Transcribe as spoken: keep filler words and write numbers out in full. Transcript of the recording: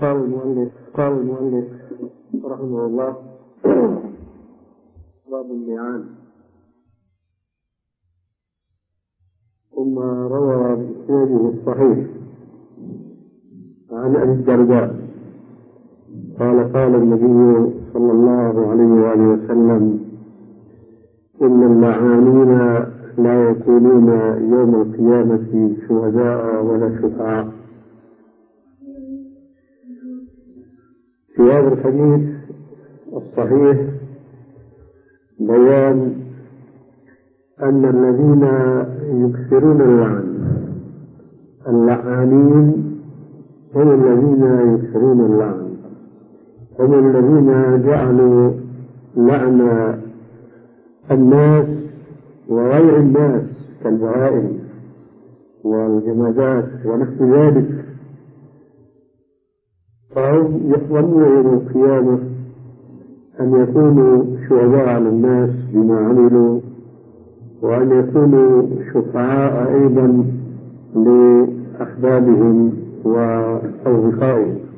قال المؤلف قال المؤلف رحمه الله: باب اللعان. ثم روى بإسناده الصحيح عن أبي الدرداء قال: قال النبي صلى الله عليه وآله وسلم: إن اللعانين لا يكونون يوم القيامة شهداء ولا شفعاء. في هذا الحديث الصحيح بيان أن الذين يكثرون اللعن اللعانين هم الذين يكثرون اللعن، هم الذين جعلوا لعن الناس وغير الناس كالبهائم والجمادات ونحو ذلك، فهم يحضرون يوم القيامة أن يكونوا شهداء على الناس بما عملوا، وأن يكونوا شفعاء أيضا لأحبابهم وأصدقائهم.